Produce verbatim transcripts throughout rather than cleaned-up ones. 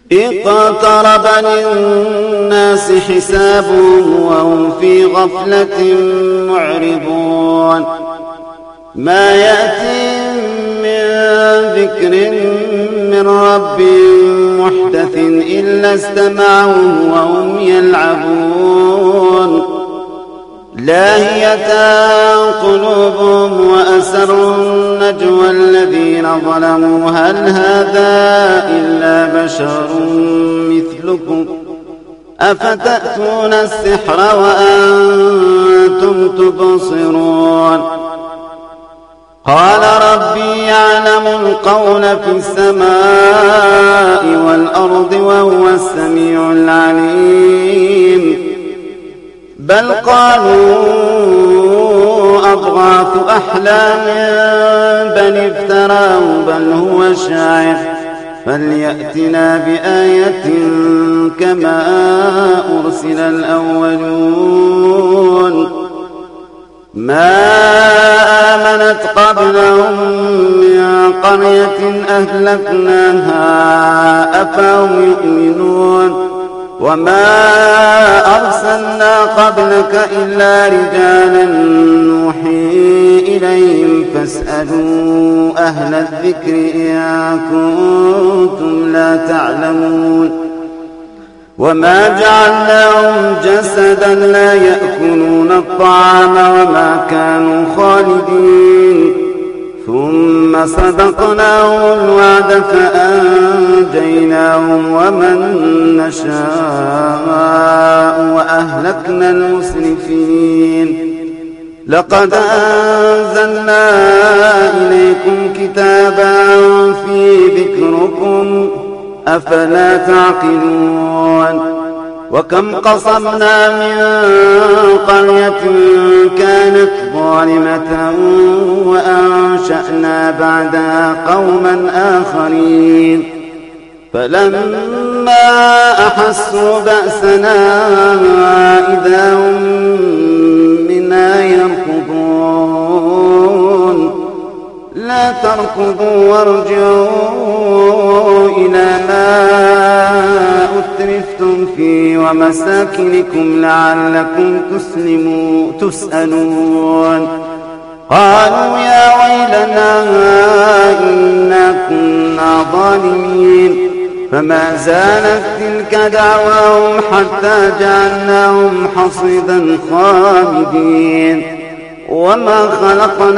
اقترب للناس حسابهم وهم في غفلة معرضون ما يأتي من ذكر من رب محدث إلا استمعه وهم يلعبون لاهية قلوبهم وأسروا النجوى الذين ظلموا هل هذا إلا بشر مثلكم أفتأتون السحر وأنتم تبصرون قال ربي يعلم القول في السماء والأرض وهو السميع العليم بل قالوا أضغاث أحلام بل افتراه بل هو شاعر فليأتنا بآية كما أرسل الأولون ما آمنت قبلهم من قرية أهلكناها أفهم يؤمنون وما أرسلنا قبلك إلا رجالا نوحي إليهم فاسألوا أهل الذكر إن كنتم لا تعلمون وما جعلناهم جسدا لا يأكلون الطعام وما كانوا خالدين ثم صدقناهم الوعد فأنجيناهم ومن نشاء وأهلكنا المسرفين لقد أنزلنا إليكم كتابا في ذكركم أفلا تعقلون وكم قصمنا من قرية كانت ظالمة وأنشأنا بعدها قوما آخرين فلما أحسوا بأسنا إذا هم منا يركضون لا تركضوا وارجعوا إلى ما أترفتم فيه ومساكنكم لعلكم تسألون قالوا يا ويلنا إنا كنا ظالمين فما زالت تلك دعواهم حتى جعلناهم حصيدا خامدين وما خلقنا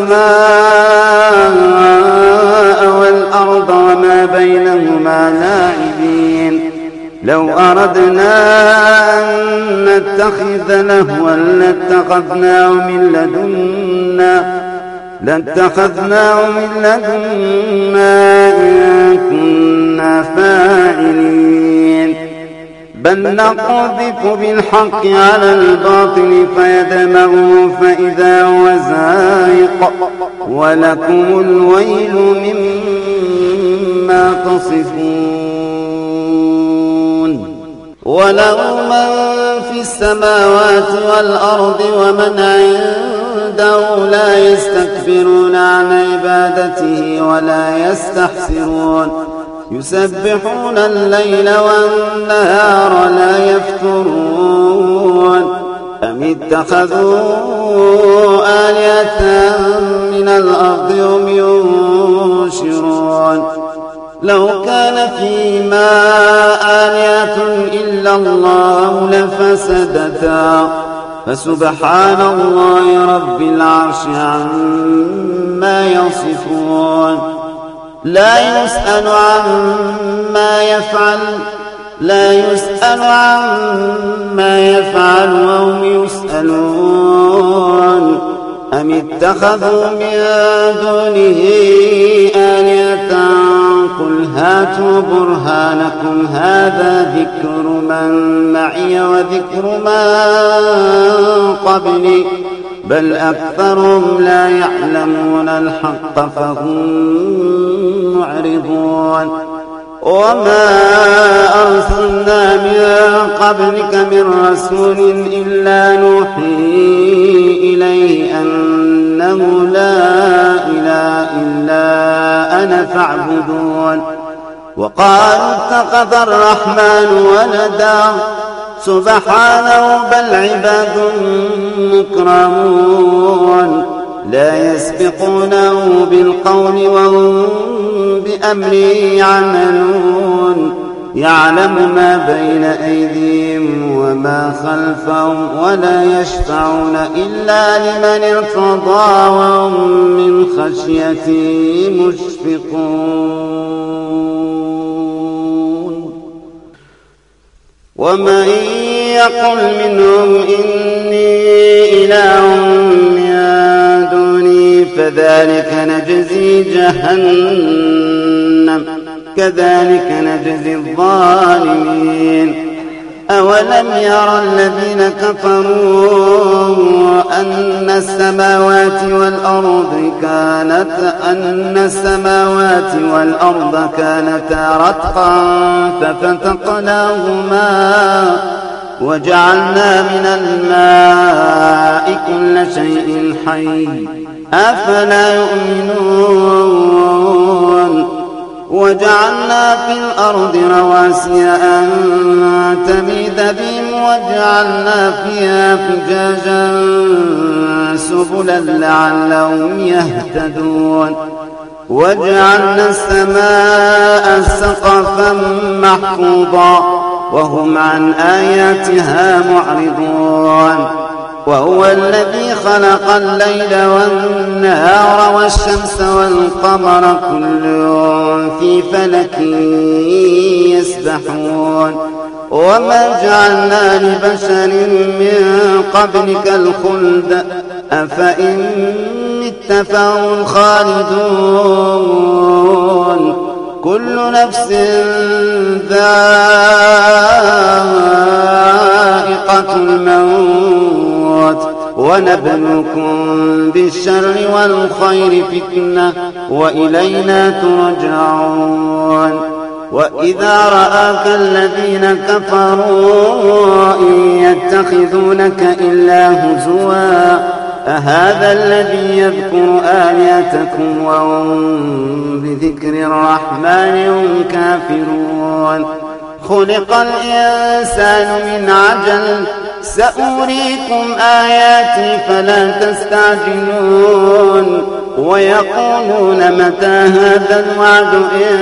السماء والأرض وما بينهما لاعبين لو أردنا أن نتخذ لهوا لاتخذناه من لدنا لاتخذناه من لدنا إن كنا فاعلين بل نقذف بالحق على الباطل فيدمغه فإذا هو زاهق ولكم الويل مما تصفون وله من في السماوات والأرض ومن عنده لا يستكبرون عن عبادته ولا يستحسرون يسبحون الليل والنهار لا يفترون أم اتخذوا آلهة من الأرض هم ينشرون لو كان فيما آلهة إلا الله لفسدتا فسبحان الله رب العرش عما يصفون لا يسأل عما يفعل لا يسأل عما يفعل وهم يسألون أم اتخذوا من دونه آلهة قل هاتوا برهانكم هذا ذكر من معي وذكر من قبلي بل أكثرهم لا يعلمون الحق فهم معرضون وما أرسلنا من قبلك من رسول إلا نوحي إليه أنه لا إله إلا أنا فاعبدون وقالوا اتخذ الرحمن ولدا سبحانه بل عباد مكرمون لا يسبقونه بالقول وهم بأمره يعملون يعلم ما بين أيديهم وما خلفهم ولا يشفعون إلا لمن ارتضى وهم من خشيته مشفقون ومن يقل منهم إني إله من دوني فذلك نجزي جهنم كذلك نجزي الظالمين أولم يرى الذين كفروا أن السماوات والأرض كانت أن السماوات والأرض كانتا رتقا ففتقناهما وجعلنا من الماء كل شيء حي أفلا يؤمنون وجعلنا في الأرض رواسي أن تميد بهم وجعلنا فيها فجاجا سبلا لعلهم يهتدون وجعلنا السماء سقفا محفوظا وهم عن آياتها معرضون وهو الذي خلق الليل والنهار والشمس والقمر كل في فلك يسبحون وما جعلنا لبشر من قبلك الخلد أفإن مت فهم الخالدون كل نفس ذائقة الموت ونبلوكم بالشر والخير فتنة وإلينا ترجعون وإذا رآك الذين كفروا إن يتخذونك إلا هزوا أهذا الذي يذكر آلهتكم وهم بذكر الرحمن هم كافرون خلق الإنسان من عجل سأريكم آياتي فلا تستعجلون ويقولون متى هذا الوعد إن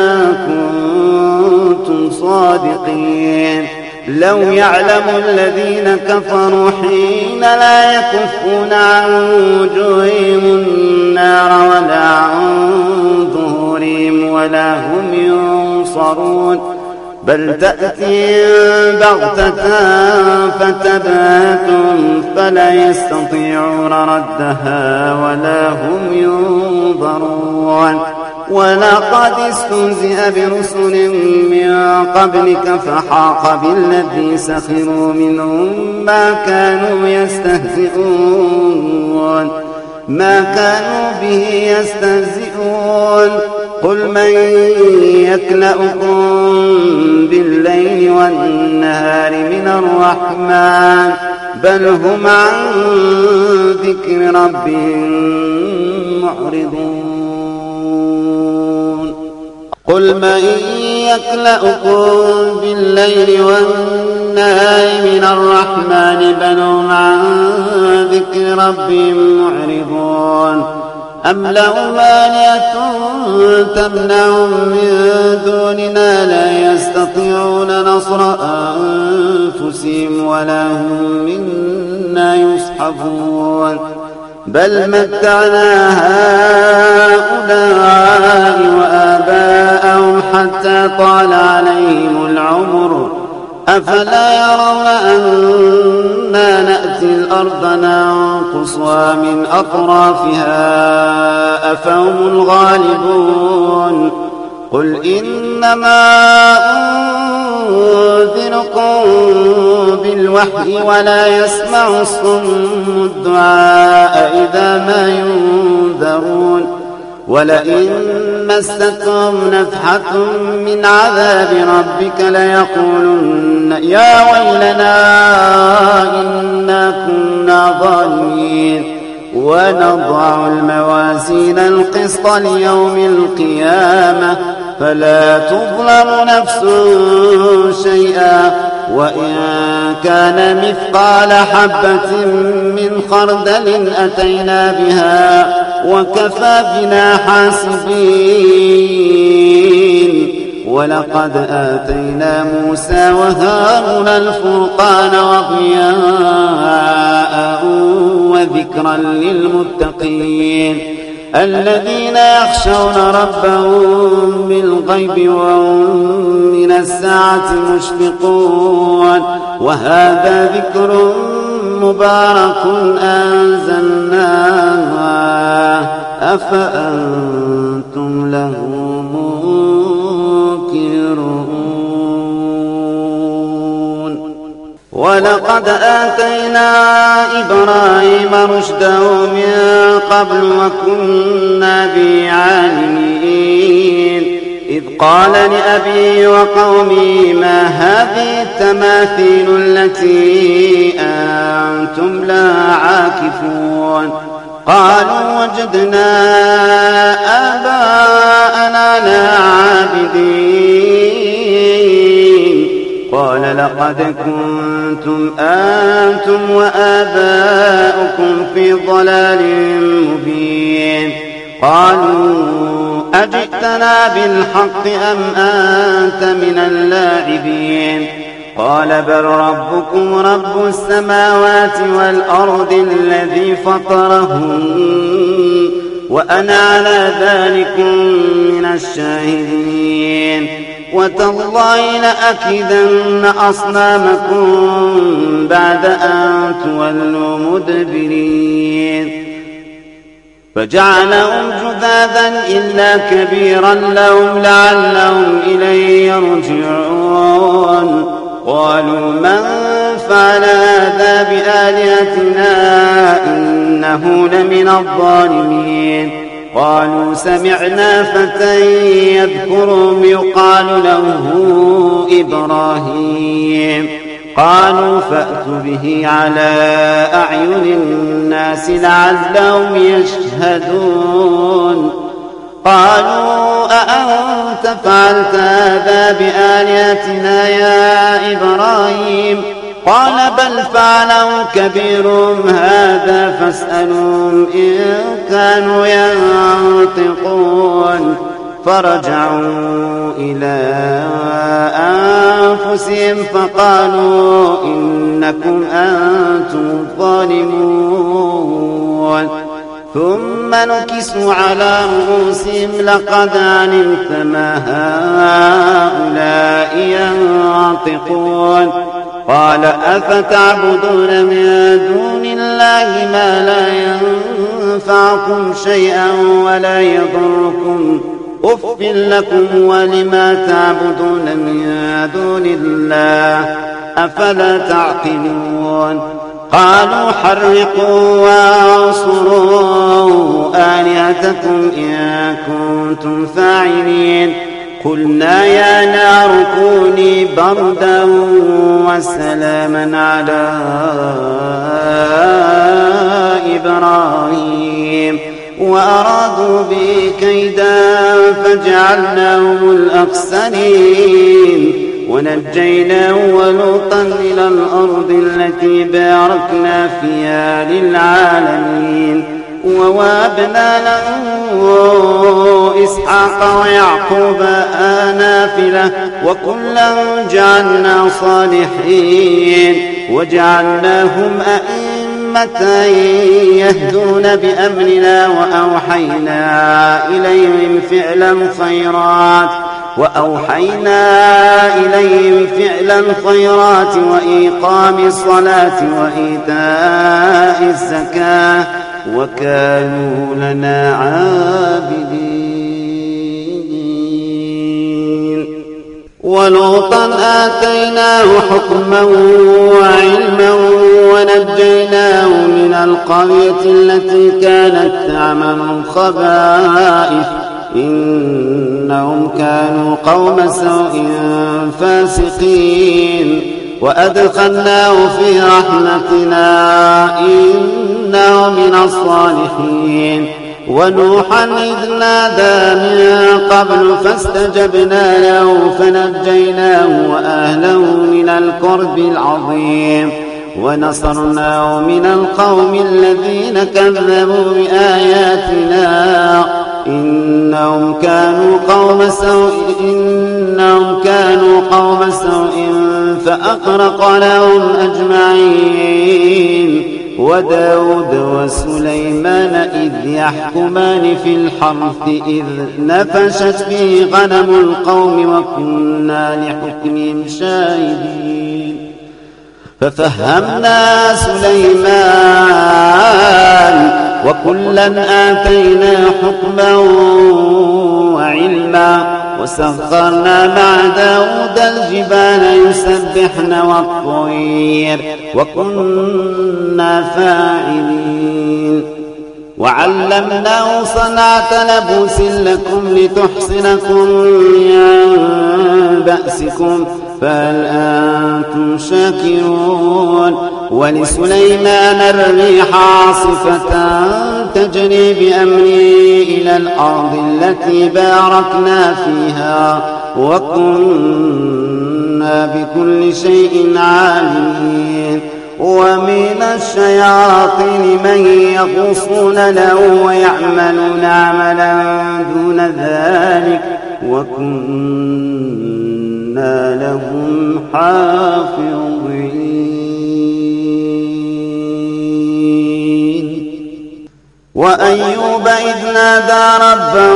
كنتم صادقين لو يعلم الذين كفروا حين لا يكفون عن وجوههم النار ولا عن ظهورهم ولا هم ينصرون بل تأتي بغتة فتبهتهم فلا يستطيعون ردها ولا هم ينظرون ولقد استهزئ برسل من قبلك فحاق بالذي سخروا منهم ما كانوا يستهزئون ما كانوا به يستهزئون قل من يكلأكم بالليل والنهار من الرحمن بل هم عن ذكر ربهم معرضون قل من يكلأكم بالليل والنهار من الرحمن بل هم عن ذكر ربهم معرضون أم لهم آلهة تمنعهم من دوننا لا يستطيعون نصر أنفسهم ولا هم منا يصحبون بل متعنا هؤلاء وآباءهم حتى طال عليهم العمر أفلا يرون أنا نأتي الأرض ننقصها من أطرافها أفهم الغالبون قل إنما أنذركم بالوحي ولا يسمع الصم الدعاء إذا ما ينذرون ولئن مستهم نفحة من عذاب ربك ليقولن يا ويلنا إنا كنا ظالمين ونضع الموازين القسط ليوم القيامة فلا تظلم نفس شيئا وإن كان مثقال حبة من خردل أتينا بها وكفى بنا حاسبين. ولقد آتينا موسى وهارون الفرقان وضياء وذكرا للمتقين الذين يخشون ربهم بالغيب وهم من الساعة مشفقون. وهذا ذكر مبارك أنزلناه أفأنتم له منكرون. ولقد آتينا إبراهيم رشده من قبل وكنا به عالمين إذ قال لأبيه وقومه ما هذه التماثيل التي أنتم لها عاكفون. قالوا وجدنا آباءنا لها عابدين. قال لقد كنتم أنتم وآباؤكم في ضلال مبين. قالوا أجئتنا بالحق أم أنت من اللاعبين؟ قال بل ربكم رب السماوات والأرض الذي فطرهن وأنا على ذلك من الشاهدين. وتالله لأكيدن أصنامكم بعد أن تولوا مدبرين. فجعلهم جذاذا إلا كبيرا لهم لعلهم إليه يرجعون. قالوا من فعل هذا بآلهتنا إنه لمن الظالمين. قالوا سمعنا فتى يذكرهم يقال له إبراهيم. قالوا فأتوا به على أعين الناس لعلهم يشهدون. قالوا أأنت فعلت هذا بآلهتنا يا إبراهيم؟ قال بل فعله كبيرهم هذا فاسألهم إن كانوا ينطقون. فرجعوا إلى أنفسهم فقالوا إنكم أنتم الظالمون. ثم نكسوا على رؤوسهم لقد علمت ما هؤلاء ينطقون. قال أفتعبدون من دون الله ما لا ينفعكم شيئا ولا يضركم أف لكم ولما تعبدون من دون الله أفلا تعقلون. قالوا حرقوا وانصروا آلهتكم إن كنتم فاعلين. قلنا يا نار كوني بردا وسلاما على إبراهيم وأرادوا به كيدا فجعلناهم الأخسرين. ونجيناه ولوطا إلى الأرض التي باركنا فيها للعالمين. ووهبنا له إسحاق ويعقوب نافلة وكلا جعلنا صالحين وجعلناهم أئمة يهدون بأمرنا وأوحينا إليهم فعل الخيرات وأوحينا إليهم فعل الخيرات وإقام الصلاة وإيتاء الزكاة وكانوا لنا عابدين. ولوطا آتيناه حكما وعلما ونجيناه من القرية التي كانت تعمل الخبائث إنهم كانوا قوم سوء فاسقين. وأدخلناه في رحمتنا إنه من الصالحين. ونوحا إذ نادى من قبل فاستجبنا له فنجيناه وأهله من الكرب العظيم ونصرناه من القوم الذين كذبوا بآياتنا إنهم كانوا قوم سوء إنهم كانوا قوم سوء فأغرقناهم أجمعين وداود وسليمان إذ يحكمان في الحرث إذ نفشت فيه غنم القوم وكنا لحكمهم شاهدين ففهمنا سليمان وكلا آتينا حكما وعلما وسخرنا مع داود الجبال يسبحن والطير وكنا فاعلين وعلمناه صنعة لبوس لكم لتحصنكم من بأسكم فهل أنتم شاكرون ولسليمان الريح عاصفة تجري بأمره إلى الأرض التي باركنا فيها وكنا بكل شيء عالمين ومن الشياطين من يغوصون له ويعملون عملا دون ذلك وكنا لهم حافظين وأيوب إذ نادى ربه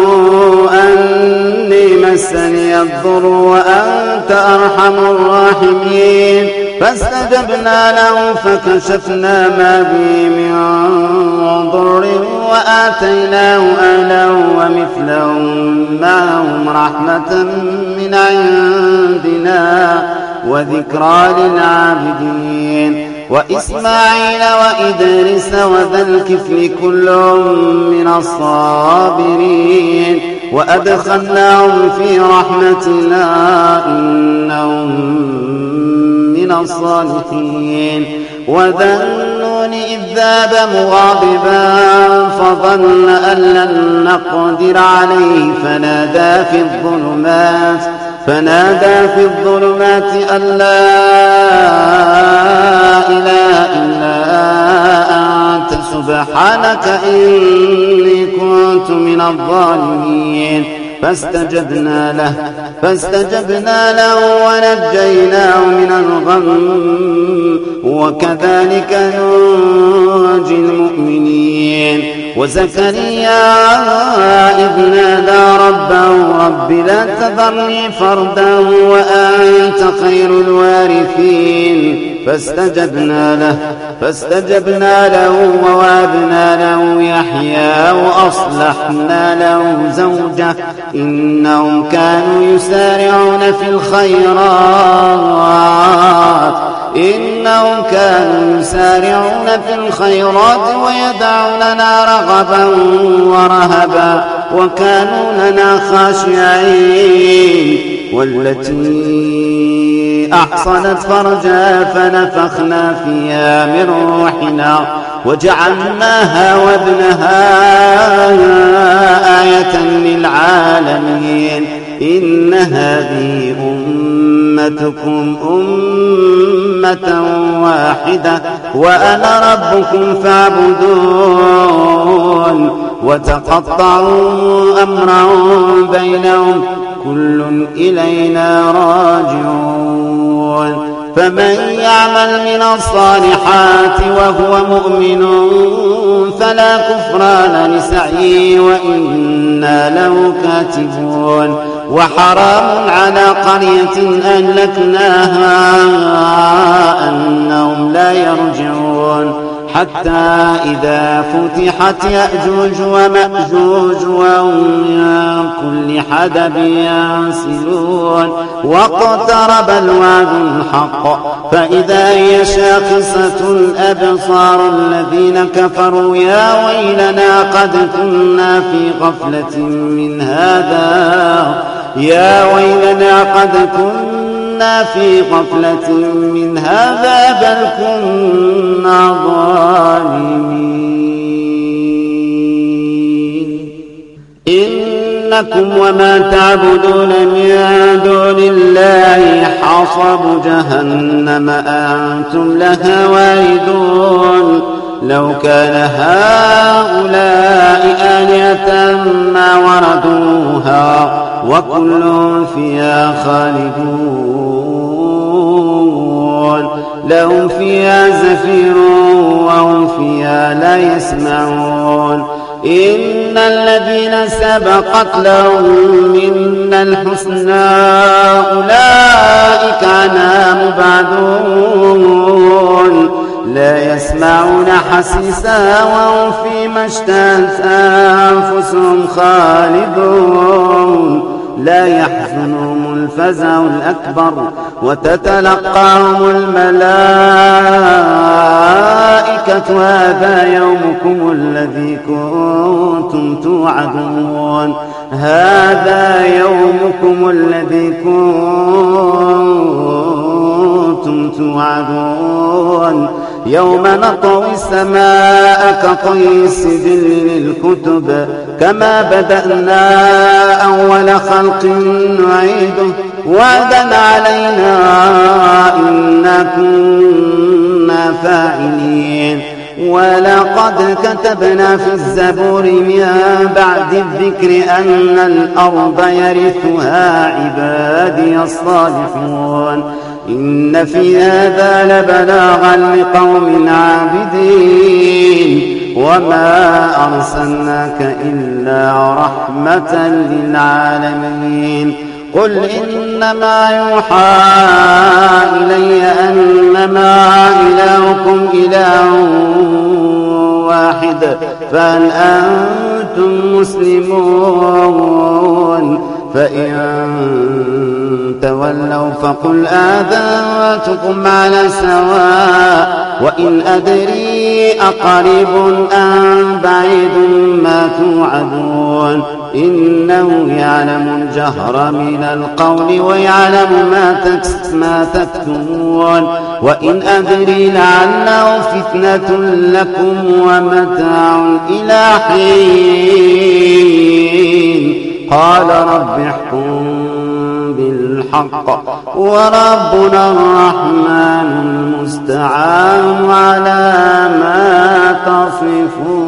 أني مسني الضر وأنت أرحم الراحمين فاستجبنا له فكشفنا ما به من ضر وآتيناه أهله ومثلهم معهم رحمة من عندنا وذكرى للعابدين وإسماعيل وإدريس وذا الكفل كل من الصابرين وأدخلناهم في رحمتنا إنهم من الصالحين وذا النون إذ ذهب مغاضبا فظن أن لن نقدر عليه فنادى في الظلمات فنادى في الظلمات أن لا إله إلا أنت سبحانك إني كنت من الظالمين فاستجبنا له فاستجبنا له ونجيناه من الغم وكذلك ننجي المؤمنين وزكريا إذ نادى ربه رب لا تذرني فردا وأنت خير الوارثين فاستجبنا له فاستجبنا له ووهبنا له يحيى وأصلحنا له زوجه إنهم كانوا يسارعون في الخيرات إنهم كانوا يسارعون في الخيرات ويدعوننا رغبا ورهبا وكانوا لنا خاشعين والتي أحصنت فرجها فنفخنا فيها من روحنا وجعلناها وابنها آية للعالمين إن هذه أمتكم أمة واحدة وأنا ربكم فاعبدون وتقطعوا أمرهم بينهم كل إلينا راجعون فمن يعمل من الصالحات وهو مؤمن فلا كفران لسعيه وإنا له كاتبون وحرام على قرية أهلكناها أنهم لا يرجعون حتى إذا فتحت يأجوج ومأجوج وهم من كل حدب ينسلون واقترب الوعد الحق فإذا هي شاخصة الأبصار الذين كفروا يا ويلنا قد كنا في غفلة من هذا يا ويلنا قد كنا في غفلة من هذا بل كنا ظالمين إنكم وما تعبدون من دون الله حصب جهنم أنتم لها واردون لو كان هؤلاء آلهة ما وردوها وكل فيها خالدون لهم فيها زفير وهم فيها لا يسمعون إن الذين سبقت لهم منا الحسنى أولئك عنها مبعدون لا يسمعون حسيسها وهم فيما اشتهت أنفسهم خالدون لا يحزنهم الفزع الأكبر وتتلقاهم الملائكة هذا يومكم الذي كنتم توعدون هذا يومكم الذي كنتم توعدون يوم نطوي السماء كطي السجل للكتب كما بدأنا أول خلق نعيده وعدا علينا إنا كنا فاعلين ولقد كتبنا في الزبور من بعد الذكر أن الأرض يرثها عبادي الصالحون إن في هذا لبلاغا لقوم عابدين وما أرسلناك إلا رحمة للعالمين قل إنما يوحى إلي أنما إلهكم إله واحد فهل أنتم مسلمون فإن تولوا فقل آذنتكم على سواء وإن أدري أقريب أم بعيد ما توعدون إنه يعلم الجهر من القول ويعلم ما تكتمون وإن أدري لعله فتنة لكم ومتاع إلى حين قال رب احكم بالحق وربنا الرحمن المستعان على ما تصفون.